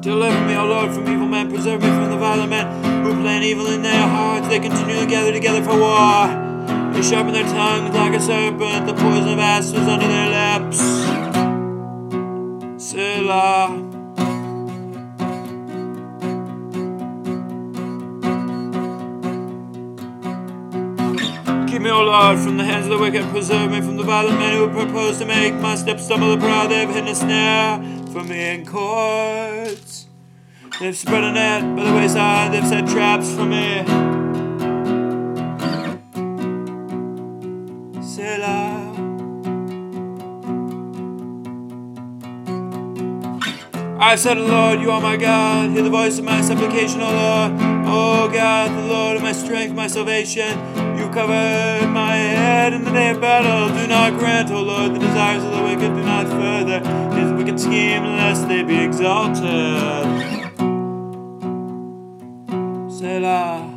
Deliver me, O Lord, from evil men. Preserve me from the violent men who plan evil in their hearts. They continually gather together for war. They sharpen their tongues like a serpent. The poison of asps is under their lips. Selah. Keep me, O Lord, from the hands of the wicked. Preserve me from the violent men who propose to make my steps stumble abroad. They have hidden a snare for me in courts. They've spread a net by the wayside. They've set traps for me. Selah. I said, Lord, you are my God. Hear the voice of my supplication, O Lord. O God, the Lord of my strength, my salvation. You covered my head in the day of battle. Do not grant, O Lord, the desires of the wicked. Do not further his wicked scheme, lest they be exalted. Selah.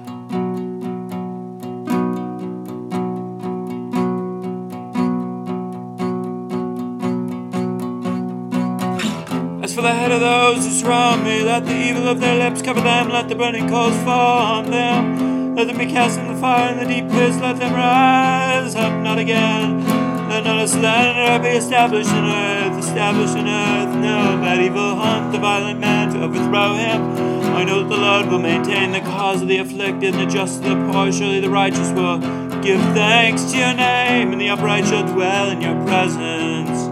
As for the head of those who surround me, let the evil of their lips cover them. Let the burning coals fall on them. Let them be cast in the fire in the deep pits. Let them rise up not again. Let not a slander be established in earth. Established in earth. No, that evil hunt the violent man to overthrow him. I know that the Lord will maintain the cause of the afflicted and the just of the poor. Surely the righteous will give thanks to your name, and the upright shall dwell in your presence.